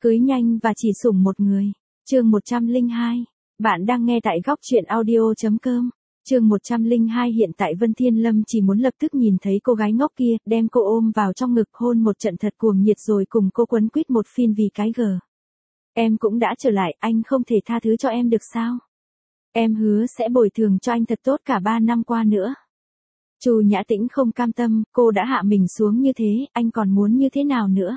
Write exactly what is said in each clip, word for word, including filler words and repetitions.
Cưới nhanh và chỉ sủng một người. Chương một trăm lẻ hai. Bạn đang nghe tại góc truyện audio chấm com. Chương một trăm lẻ hai. Hiện tại Vân Thiên Lâm chỉ muốn lập tức nhìn thấy cô gái ngốc kia, đem cô ôm vào trong ngực hôn một trận thật cuồng nhiệt rồi cùng cô quấn quýt một phiên vì cái gờ. Em cũng đã trở lại, anh không thể tha thứ cho em được sao? Em hứa sẽ bồi thường cho anh thật tốt cả ba năm qua nữa. Chu Nhã Tĩnh không cam tâm, cô đã hạ mình xuống như thế, anh còn muốn như thế nào nữa?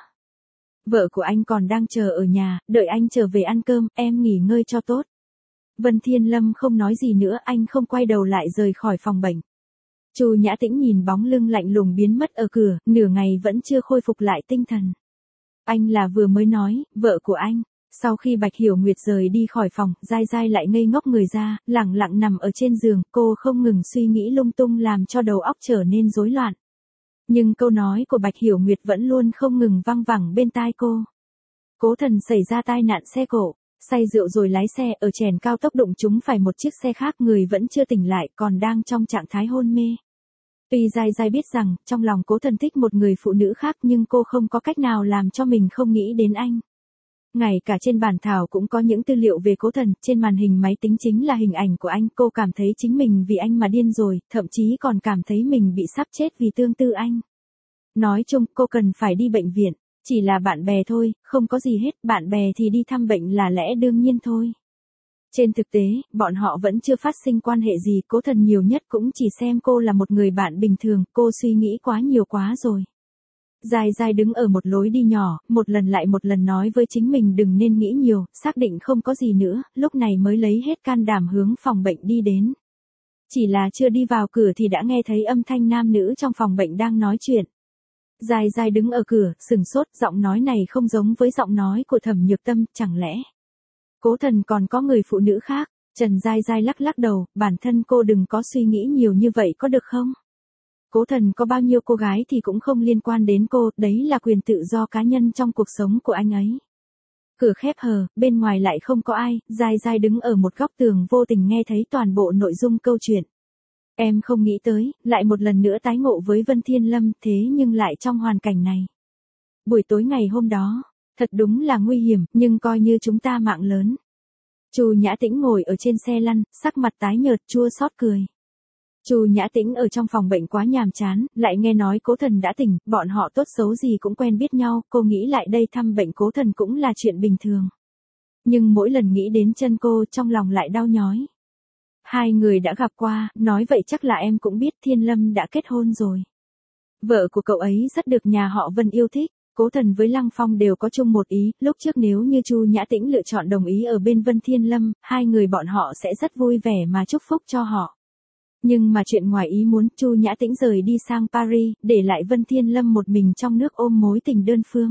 Vợ của anh còn đang chờ ở nhà, đợi anh trở về ăn cơm, em nghỉ ngơi cho tốt. Vân Thiên Lâm không nói gì nữa, anh không quay đầu lại rời khỏi phòng bệnh. Chu Nhã Tĩnh nhìn bóng lưng lạnh lùng biến mất ở cửa, nửa ngày vẫn chưa khôi phục lại tinh thần. Anh là vừa mới nói, vợ của anh. Sau khi Bạch Hiểu Nguyệt rời đi khỏi phòng, Giai Giai lại ngây ngốc người ra, lẳng lặng nằm ở trên giường, cô không ngừng suy nghĩ lung tung làm cho đầu óc trở nên rối loạn. Nhưng câu nói của Bạch Hiểu Nguyệt vẫn luôn không ngừng văng vẳng bên tai cô. Cố Thần xảy ra tai nạn xe cộ, say rượu rồi lái xe ở chèn cao tốc đụng trúng phải một chiếc xe khác, người vẫn chưa tỉnh lại, còn đang trong trạng thái hôn mê. Tuy Giai Giai biết rằng, trong lòng Cố Thần thích một người phụ nữ khác nhưng cô không có cách nào làm cho mình không nghĩ đến anh. Ngay cả trên bản thảo cũng có những tư liệu về Cố Thần, trên màn hình máy tính chính là hình ảnh của anh, cô cảm thấy chính mình vì anh mà điên rồi, thậm chí còn cảm thấy mình bị sắp chết vì tương tư anh. Nói chung, cô cần phải đi bệnh viện, chỉ là bạn bè thôi, không có gì hết, bạn bè thì đi thăm bệnh là lẽ đương nhiên thôi. Trên thực tế, bọn họ vẫn chưa phát sinh quan hệ gì, Cố Thần nhiều nhất cũng chỉ xem cô là một người bạn bình thường, cô suy nghĩ quá nhiều quá rồi. Giai Giai đứng ở một lối đi nhỏ, một lần lại một lần nói với chính mình đừng nên nghĩ nhiều, xác định không có gì nữa, lúc này mới lấy hết can đảm hướng phòng bệnh đi đến. Chỉ là chưa đi vào cửa thì đã nghe thấy âm thanh nam nữ trong phòng bệnh đang nói chuyện. Giai Giai đứng ở cửa, sừng sốt, giọng nói này không giống với giọng nói của Thẩm Nhược Tâm, chẳng lẽ Cố Thần còn có người phụ nữ khác? Trần Giai Giai lắc lắc đầu, bản thân cô đừng có suy nghĩ nhiều như vậy có được không? Cố Thần có bao nhiêu cô gái thì cũng không liên quan đến cô, đấy là quyền tự do cá nhân trong cuộc sống của anh ấy. Cửa khép hờ, bên ngoài lại không có ai, Giai Giai đứng ở một góc tường vô tình nghe thấy toàn bộ nội dung câu chuyện. Em không nghĩ tới, lại một lần nữa tái ngộ với Vân Thiên Lâm, thế nhưng lại trong hoàn cảnh này. Buổi tối ngày hôm đó, thật đúng là nguy hiểm, nhưng coi như chúng ta mạng lớn. Chu Nhã Tĩnh ngồi ở trên xe lăn, sắc mặt tái nhợt chua xót cười. Chu Nhã Tĩnh ở trong phòng bệnh quá nhàm chán, lại nghe nói Cố Thần đã tỉnh, bọn họ tốt xấu gì cũng quen biết nhau, cô nghĩ lại đây thăm bệnh Cố Thần cũng là chuyện bình thường. Nhưng mỗi lần nghĩ đến chân cô trong lòng lại đau nhói. Hai người đã gặp qua, nói vậy chắc là em cũng biết Thiên Lâm đã kết hôn rồi. Vợ của cậu ấy rất được nhà họ Vân yêu thích, Cố Thần với Lăng Phong đều có chung một ý, lúc trước nếu như Chu Nhã Tĩnh lựa chọn đồng ý ở bên Vân Thiên Lâm, hai người bọn họ sẽ rất vui vẻ mà chúc phúc cho họ. Nhưng mà chuyện ngoài ý muốn, Chu Nhã Tĩnh rời đi sang Paris, để lại Vân Thiên Lâm một mình trong nước ôm mối tình đơn phương.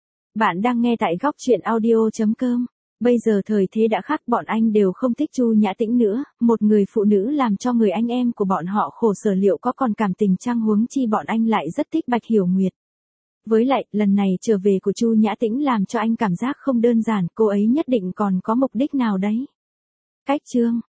Bạn đang nghe tại góc truyện audio chấm com. Bây giờ thời thế đã khác, bọn anh đều không thích Chu Nhã Tĩnh nữa, một người phụ nữ làm cho người anh em của bọn họ khổ sở liệu có còn cảm tình chăng, huống chi bọn anh lại rất thích Bạch Hiểu Nguyệt. Với lại, lần này trở về của Chu Nhã Tĩnh làm cho anh cảm giác không đơn giản, cô ấy nhất định còn có mục đích nào đấy. Cách chương